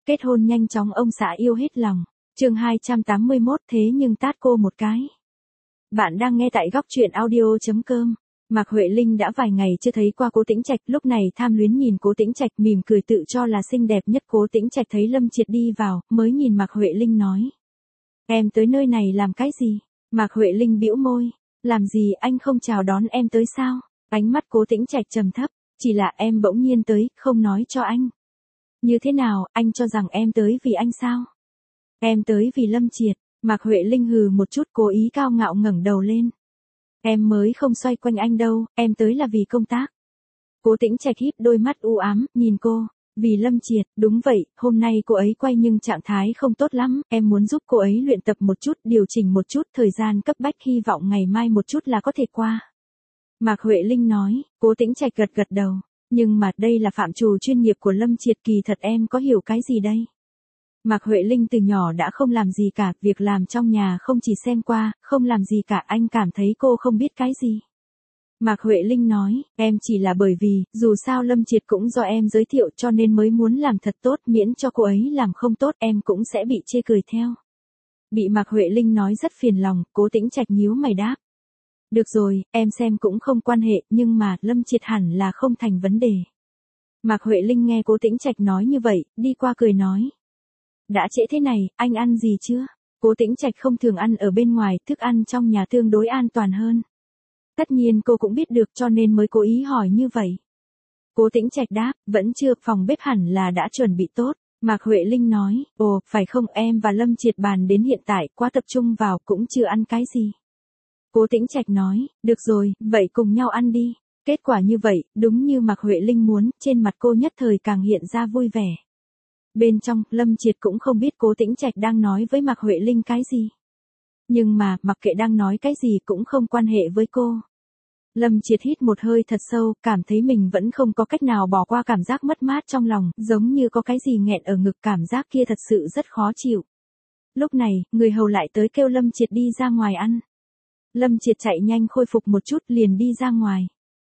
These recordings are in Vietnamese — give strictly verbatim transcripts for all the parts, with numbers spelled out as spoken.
Kết hôn nhanh chóng ông xã yêu hết lòng. Chương hai trăm tám mươi mốt thế nhưng tát cô một cái. Bạn đang nghe tại góc truyện audio chấm com. Mạc Huệ Linh đã vài ngày chưa thấy qua Cố Tĩnh Trạch, lúc này tham luyến nhìn Cố Tĩnh Trạch mỉm cười tự cho là xinh đẹp nhất. Cố Tĩnh Trạch thấy Lâm Triệt đi vào, mới nhìn Mạc Huệ Linh nói: "Em tới nơi này làm cái gì?" Mạc Huệ Linh bĩu môi: "Làm gì, anh không chào đón em tới sao?" Ánh mắt Cố Tĩnh Trạch trầm thấp: "Chỉ là em bỗng nhiên tới, không nói cho anh." "Như thế nào, anh cho rằng em tới vì anh sao?" "Em tới vì Lâm Triệt." Mạc Huệ Linh hừ một chút, cố ý cao ngạo ngẩng đầu lên. "Em mới không xoay quanh anh đâu, em tới là vì công tác." Cố Tĩnh Trạch híp đôi mắt u ám, nhìn cô. "Vì Lâm Triệt?" "Đúng vậy, hôm nay cô ấy quay nhưng trạng thái không tốt lắm, em muốn giúp cô ấy luyện tập một chút, điều chỉnh một chút, thời gian cấp bách, hy vọng ngày mai một chút là có thể qua." Mạc Huệ Linh nói. Cố Tĩnh Trạch gật gật đầu. "Nhưng mà đây là phạm trù chuyên nghiệp của Lâm Triệt, kỳ thật em có hiểu cái gì đây?" Mạc Huệ Linh từ nhỏ đã không làm gì cả, việc làm trong nhà không chỉ xem qua, không làm gì cả, anh cảm thấy cô không biết cái gì. Mạc Huệ Linh nói, "Em chỉ là bởi vì, dù sao Lâm Triệt cũng do em giới thiệu cho nên mới muốn làm thật tốt, miễn cho cô ấy làm không tốt em cũng sẽ bị chê cười theo." Bị Mạc Huệ Linh nói rất phiền lòng, Cố Tĩnh Trạch nhíu mày đáp: "Được rồi, em xem cũng không quan hệ, nhưng mà Lâm Triệt hẳn là không thành vấn đề." Mạc Huệ Linh nghe Cố Tĩnh Trạch nói như vậy, đi qua cười nói: "Đã trễ thế này, anh ăn gì chưa?" Cố Tĩnh Trạch không thường ăn ở bên ngoài, thức ăn trong nhà tương đối an toàn hơn. Tất nhiên cô cũng biết được cho nên mới cố ý hỏi như vậy. Cố Tĩnh Trạch đáp, "Vẫn chưa, phòng bếp hẳn là đã chuẩn bị tốt." Mạc Huệ Linh nói, "Ồ, phải không, em và Lâm Triệt bàn đến hiện tại, quá tập trung vào, cũng chưa ăn cái gì." Cố Tĩnh Trạch nói, "Được rồi, vậy cùng nhau ăn đi." Kết quả như vậy, đúng như Mạc Huệ Linh muốn, trên mặt cô nhất thời càng hiện ra vui vẻ. Bên trong, Lâm Triệt cũng không biết Cố Tĩnh Trạch đang nói với Mạc Huệ Linh cái gì. Nhưng mà, mặc kệ đang nói cái gì cũng không quan hệ với cô. Lâm Triệt hít một hơi thật sâu, cảm thấy mình vẫn không có cách nào bỏ qua cảm giác mất mát trong lòng, giống như có cái gì nghẹn ở ngực, cảm giác kia thật sự rất khó chịu. Lúc này, người hầu lại tới kêu Lâm Triệt đi ra ngoài ăn. Lâm Triệt chạy nhanh khôi phục một chút liền đi ra ngoài.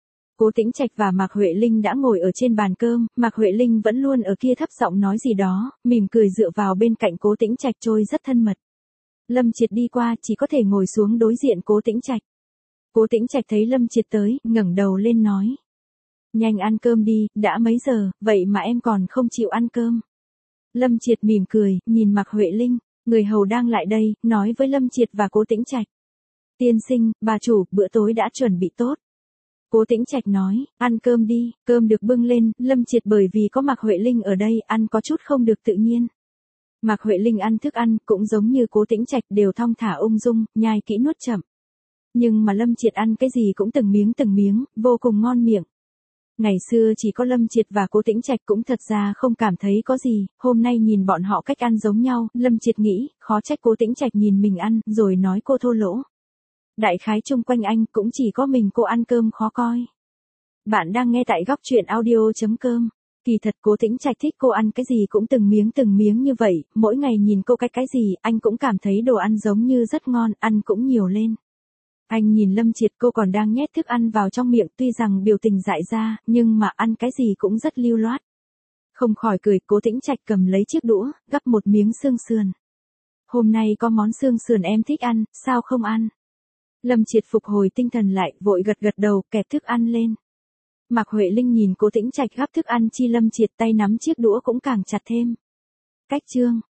Cố Tĩnh Trạch và Mạc Huệ Linh đã ngồi ở trên bàn cơm, Mạc Huệ Linh vẫn luôn ở kia thấp giọng nói gì đó, mỉm cười dựa vào bên cạnh Cố Tĩnh Trạch trôi rất thân mật. Lâm Triệt đi qua chỉ có thể ngồi xuống đối diện Cố Tĩnh Trạch. Cố Tĩnh Trạch thấy Lâm Triệt tới, ngẩng đầu lên nói: "Nhanh ăn cơm đi, đã mấy giờ, vậy mà em còn không chịu ăn cơm." Lâm Triệt mỉm cười, nhìn Mạc Huệ Linh, người hầu đang lại đây, nói với Lâm Triệt và Cố Tĩnh Trạch: "Tiên sinh, bà chủ, bữa tối đã chuẩn bị tốt." Cố Tĩnh Trạch nói, "Ăn cơm đi." Cơm được bưng lên, Lâm Triệt bởi vì có Mạc Huệ Linh ở đây, ăn có chút không được tự nhiên. Mạc Huệ Linh ăn thức ăn, cũng giống như Cố Tĩnh Trạch, đều thong thả ung dung, nhai kỹ nuốt chậm. Nhưng mà Lâm Triệt ăn cái gì cũng từng miếng từng miếng, vô cùng ngon miệng. Ngày xưa chỉ có Lâm Triệt và Cố Tĩnh Trạch cũng thật ra không cảm thấy có gì, hôm nay nhìn bọn họ cách ăn giống nhau, Lâm Triệt nghĩ, khó trách Cố Tĩnh Trạch nhìn mình ăn, rồi nói cô thô lỗ. Đại khái chung quanh anh cũng chỉ có mình cô ăn cơm khó coi. Bạn đang nghe tại góc truyện audio chấm com. Kỳ thật Cố Tĩnh Trạch thích cô ăn cái gì cũng từng miếng từng miếng như vậy, mỗi ngày nhìn cô cái cái gì, anh cũng cảm thấy đồ ăn giống như rất ngon, ăn cũng nhiều lên. Anh nhìn Lâm Triệt, cô còn đang nhét thức ăn vào trong miệng, tuy rằng biểu tình dại ra, nhưng mà ăn cái gì cũng rất lưu loát. Không khỏi cười, Cố Tĩnh Trạch cầm lấy chiếc đũa, gắp một miếng xương sườn. "Hôm nay có món xương sườn em thích ăn, sao không ăn?" Lâm Triệt phục hồi tinh thần lại, vội gật gật đầu, kẹp thức ăn lên. Mạc Huệ Linh nhìn Cố Tĩnh Trạch gắp thức ăn chi Lâm Triệt, tay nắm chiếc đũa cũng càng chặt thêm. Cách chương